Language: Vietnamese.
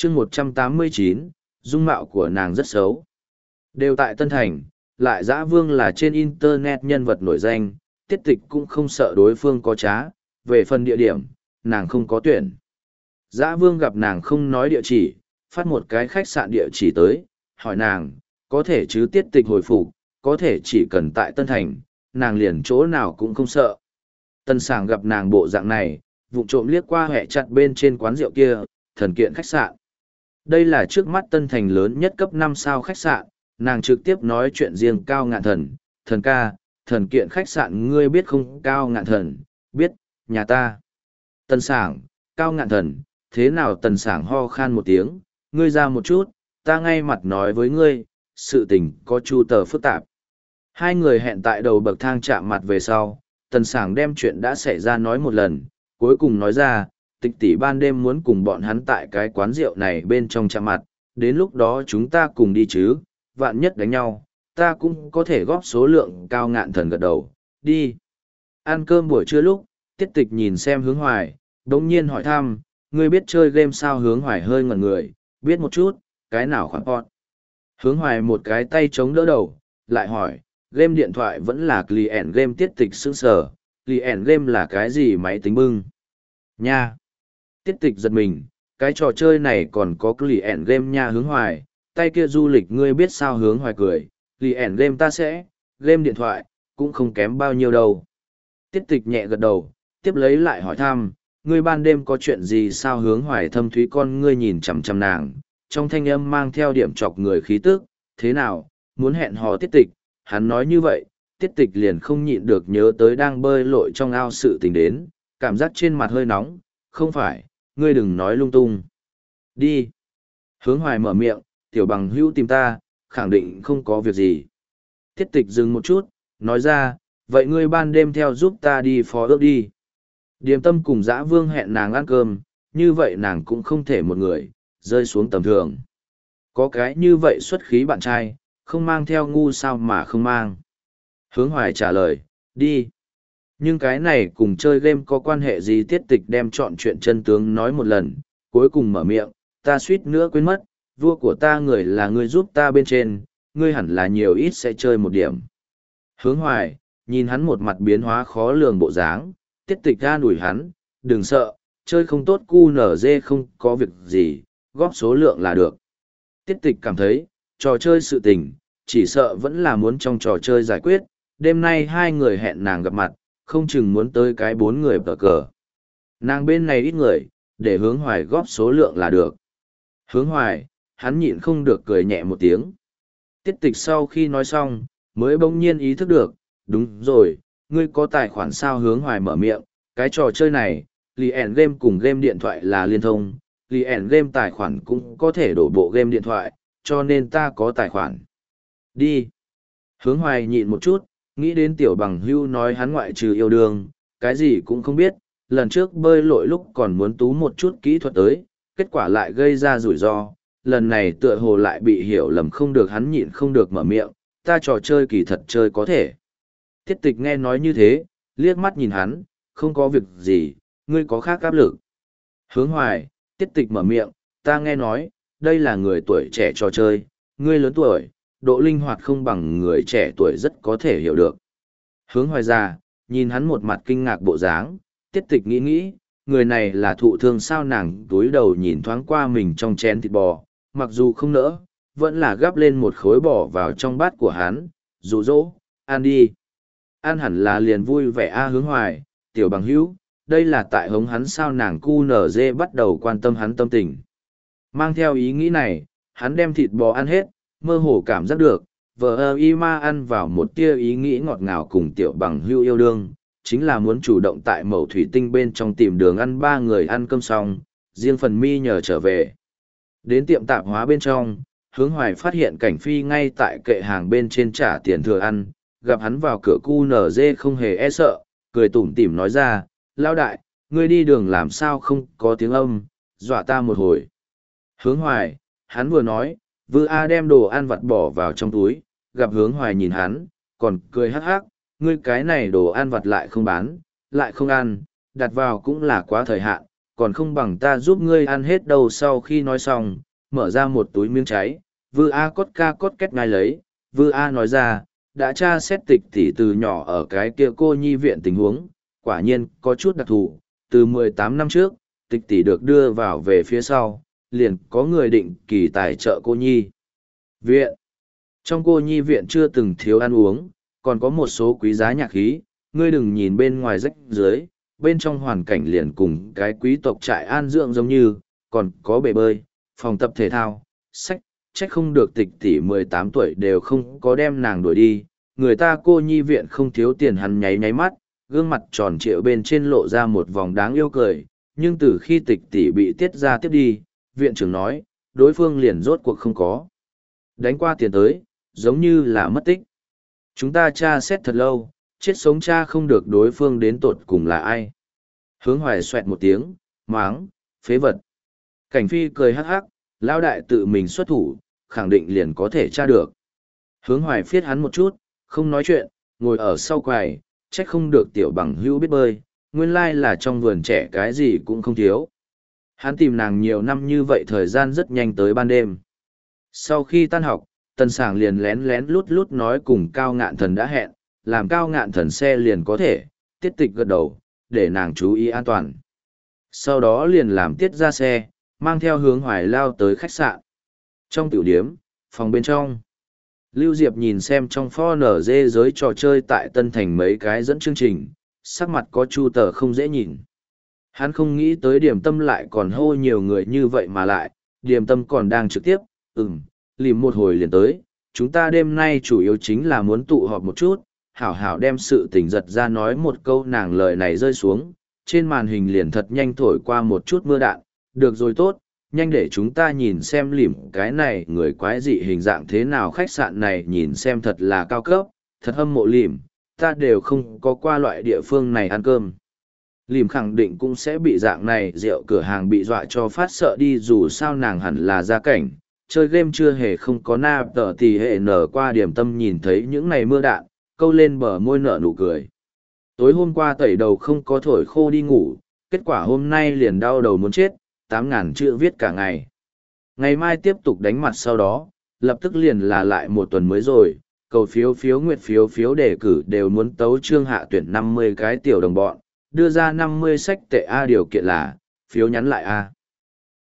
chương 189, dung mạo của nàng rất xấu. Đều tại Tân Thành, lại Dã Vương là trên Internet nhân vật nổi danh, Tiết Tịch cũng không sợ đối phương có trá, về phần địa điểm, nàng không có tuyển. Dã Vương gặp nàng không nói địa chỉ, phát một cái khách sạn địa chỉ tới, hỏi nàng, có thể chứ? Tiết Tịch hồi phục, có thể chỉ cần tại Tân Thành, nàng liền chỗ nào cũng không sợ. Tân Sảng gặp nàng bộ dạng này, vụng trộm liếc qua hẹ chặt bên trên quán rượu kia, thần kiện khách sạn. Đây là trước mắt Tân Thành lớn nhất cấp 5 sao khách sạn, nàng trực tiếp nói chuyện riêng Cao Ngạn Thần, thần ca, thần kiện khách sạn ngươi biết không? Cao Ngạn Thần, biết, nhà ta. Tân Sảng, Cao Ngạn Thần, thế nào? Tân Sảng ho khan một tiếng, ngươi ra một chút, ta ngay mặt nói với ngươi, sự tình có chu tờ phức tạp. Hai người hẹn tại đầu bậc thang chạm mặt về sau, Tần Sảng đem chuyện đã xảy ra nói một lần, cuối cùng nói ra, Tịch tỷ ban đêm muốn cùng bọn hắn tại cái quán rượu này bên trong chạm mặt, đến lúc đó chúng ta cùng đi chứ, vạn nhất đánh nhau, ta cũng có thể góp số lượng. Cao Ngạn Thần gật đầu, đi. Ăn cơm buổi trưa lúc, Tiết Tịch nhìn xem Hướng Hoài, đống nhiên hỏi thăm, ngươi biết chơi game sao? Hướng Hoài hơi ngẩn người, biết một chút, cái nào khoản bọn. Hướng Hoài một cái tay chống đỡ đầu, lại hỏi, game điện thoại vẫn là client game? Tiết Tịch sững sờ, client game là cái gì? Máy tính bưng. Nha. Tiết Tịch giật mình, cái trò chơi này còn có client game nha. Hướng Hoài, tay kia du lịch ngươi biết sao? Hướng Hoài cười, client game ta sẽ, game điện thoại, cũng không kém bao nhiêu đâu. Tiết Tịch nhẹ gật đầu, tiếp lấy lại hỏi thăm, ngươi ban đêm có chuyện gì sao? Hướng Hoài thâm thúy con ngươi nhìn chằm chằm nàng, trong thanh âm mang theo điểm chọc người khí tức, thế nào, muốn hẹn hò? Tiết Tịch, hắn nói như vậy, Tiết Tịch liền không nhịn được nhớ tới đang bơi lội trong ao sự tình đến, cảm giác trên mặt hơi nóng, không phải, ngươi đừng nói lung tung. Đi. Hướng Hoài mở miệng, tiểu bằng hữu tìm ta, khẳng định không có việc gì. Tiết Tịch dừng một chút, nói ra, vậy ngươi ban đêm theo giúp ta đi phó ước đi. Điềm Tâm cùng Dã Vương hẹn nàng ăn cơm, như vậy nàng cũng không thể một người, rơi xuống tầm thường. Có cái như vậy xuất khí bạn trai, không mang theo ngu sao mà không mang. Hướng Hoài trả lời, đi. Nhưng cái này cùng chơi game có quan hệ gì? Tiết Tịch đem chọn chuyện chân tướng nói một lần, cuối cùng mở miệng, ta suýt nữa quên mất, vua của ta người là ngươi giúp ta bên trên, ngươi hẳn là nhiều ít sẽ chơi một điểm. Hướng Hoài, nhìn hắn một mặt biến hóa khó lường bộ dáng, Tiết Tịch an ủi hắn, đừng sợ, chơi không tốt QNZ không có việc gì, góp số lượng là được. Tiết Tịch cảm thấy, trò chơi sự tình, chỉ sợ vẫn là muốn trong trò chơi giải quyết, đêm nay hai người hẹn nàng gặp mặt, không chừng muốn tới cái 4 người tờ cờ. Nàng bên này ít người, để Hướng Hoài góp số lượng là được. Hướng Hoài, hắn nhịn không được cười nhẹ một tiếng. Tiết Tịch sau khi nói xong, mới bỗng nhiên ý thức được, đúng rồi, ngươi có tài khoản sao? Hướng Hoài mở miệng, cái trò chơi này, client game cùng game điện thoại là liên thông, client game tài khoản cũng có thể đổ bộ game điện thoại, cho nên ta có tài khoản. Đi. Hướng Hoài nhịn một chút, nghĩ đến tiểu bằng hưu nói hắn ngoại trừ yêu đương, cái gì cũng không biết, lần trước bơi lội lúc còn muốn tú một chút kỹ thuật tới, kết quả lại gây ra rủi ro, lần này tựa hồ lại bị hiểu lầm, không được, hắn nhịn không được mở miệng, ta trò chơi kỳ thật chơi có thể. Tiết Tịch nghe nói như thế, liếc mắt nhìn hắn, không có việc gì, ngươi có khác áp lực. Hướng Hoài, Tiết Tịch mở miệng, ta nghe nói, đây là người tuổi trẻ trò chơi, ngươi lớn tuổi, độ linh hoạt không bằng người trẻ tuổi rất có thể hiểu được. Hướng Hoài già, nhìn hắn một mặt kinh ngạc bộ dáng, Tiết Tịch nghĩ nghĩ, người này là thụ thương sao? Nàng túi đầu nhìn thoáng qua mình trong chén thịt bò, mặc dù không nỡ, vẫn là gắp lên một khối bò vào trong bát của hắn, dụ dỗ, ăn đi. Ăn hẳn là liền vui vẻ a. Hướng Hoài, tiểu bằng hữu, đây là tại hống hắn sao? Nàng QNZ bắt đầu quan tâm hắn tâm tình. Mang theo ý nghĩ này, hắn đem thịt bò ăn hết, mơ hồ cảm giác được, vợ y ma ăn vào một tia ý nghĩ ngọt ngào cùng tiểu bằng hữu yêu đương, chính là muốn chủ động tại mẩu thủy tinh bên trong tìm đường ăn. 3 người ăn cơm xong, riêng phần mi nhờ trở về. Đến tiệm tạp hóa bên trong, Hướng Hoài phát hiện Cảnh Phi ngay tại kệ hàng bên trên trả tiền thừa ăn, gặp hắn vào cửa QNZ không hề e sợ, cười tủm tỉm nói ra, lao đại, ngươi đi đường làm sao không có tiếng âm, dọa ta một hồi. Hướng Hoài, hắn vừa nói, Vư A đem đồ ăn vặt bỏ vào trong túi, gặp Hướng Hoài nhìn hắn, còn cười hắc hắc, ngươi cái này đồ ăn vặt lại không bán, lại không ăn, đặt vào cũng là quá thời hạn, còn không bằng ta giúp ngươi ăn hết đâu. Sau khi nói xong, mở ra một túi miếng cháy, Vư A cốt ca cốt két ngay lấy. Vư A nói ra, đã tra xét tịch tỷ từ nhỏ ở cái kia cô nhi viện tình huống, quả nhiên có chút đặc thù. Từ 18 năm trước, tịch tỷ được đưa vào về phía sau, liền có người định kỳ tài trợ cô nhi viện. Trong cô nhi viện chưa từng thiếu ăn uống, còn có một số quý giá nhạc khí, ngươi đừng nhìn bên ngoài rách dưới, bên trong hoàn cảnh liền cùng cái quý tộc trại an dưỡng giống như, còn có bể bơi, phòng tập thể thao, sách, trách không được tịch tỷ 18 tuổi đều không có đem nàng đuổi đi, người ta cô nhi viện không thiếu tiền. Hắn nháy nháy mắt, gương mặt tròn trịa bên trên lộ ra một vòng đáng yêu cười, nhưng từ khi tịch tỷ bị tiết ra tiếp đi, viện trưởng nói, đối phương liền rốt cuộc không có đánh qua tiền tới, giống như là mất tích. Chúng ta tra xét thật lâu, chết sống cha không được đối phương đến tột cùng là ai. Hướng Hoài xoẹt một tiếng, máng, phế vật. Cảnh Phi cười hắc hắc, lão đại tự mình xuất thủ, khẳng định liền có thể tra được. Hướng Hoài phiết hắn một chút, không nói chuyện, ngồi ở sau quầy, trách không được tiểu bằng hữu biết bơi, nguyên lai là trong vườn trẻ cái gì cũng không thiếu. Hắn tìm nàng nhiều năm như vậy, thời gian rất nhanh tới ban đêm. Sau khi tan học, Tần Sảng liền lén lén lút lút nói cùng Cao Ngạn Thần đã hẹn, làm Cao Ngạn Thần xe liền có thể, Tiết Tịch gật đầu, để nàng chú ý an toàn. Sau đó liền làm Tiết ra xe, mang theo Hướng Hoài lao tới khách sạn. Trong tiểu điếm, phòng bên trong, Lưu Diệp nhìn xem trong pho nở dê giới trò chơi tại Tân Thành mấy cái dẫn chương trình, sắc mặt có chu tờ không dễ nhìn. Hắn không nghĩ tới Điểm Tâm lại còn hô nhiều người như vậy mà lại, Điểm Tâm còn đang trực tiếp, lìm một hồi liền tới, chúng ta đêm nay chủ yếu chính là muốn tụ họp một chút, hảo hảo đem sự tình giật ra. Nói một câu, nàng lời này rơi xuống, trên màn hình liền thật nhanh thổi qua một chút mưa đạn. Được rồi, tốt, nhanh để chúng ta nhìn xem lìm cái này người quái dị hình dạng thế nào. Khách sạn này nhìn xem thật là cao cấp, thật hâm mộ lìm, ta đều không có qua loại địa phương này ăn cơm. Lìm khẳng định cũng sẽ bị dạng này rượu cửa hàng bị dọa cho phát sợ đi, dù sao nàng hẳn là gia cảnh, chơi game chưa hề không có na tờ thì hệ nở qua. Điểm Tâm nhìn thấy những này mưa đạn, câu lên bờ môi nở nụ cười. Tối hôm qua tẩy đầu không có thổi khô đi ngủ, kết quả hôm nay liền đau đầu muốn chết, 8.000 chữ viết cả ngày. Ngày mai tiếp tục đánh mặt, sau đó, lập tức liền là lại một tuần mới rồi, cầu phiếu phiếu nguyệt phiếu phiếu đề cử đều muốn tấu trương hạ tuyển 50 cái tiểu đồng bọn, đưa ra 50 sách tệ A, điều kiện là, phiếu nhắn lại A.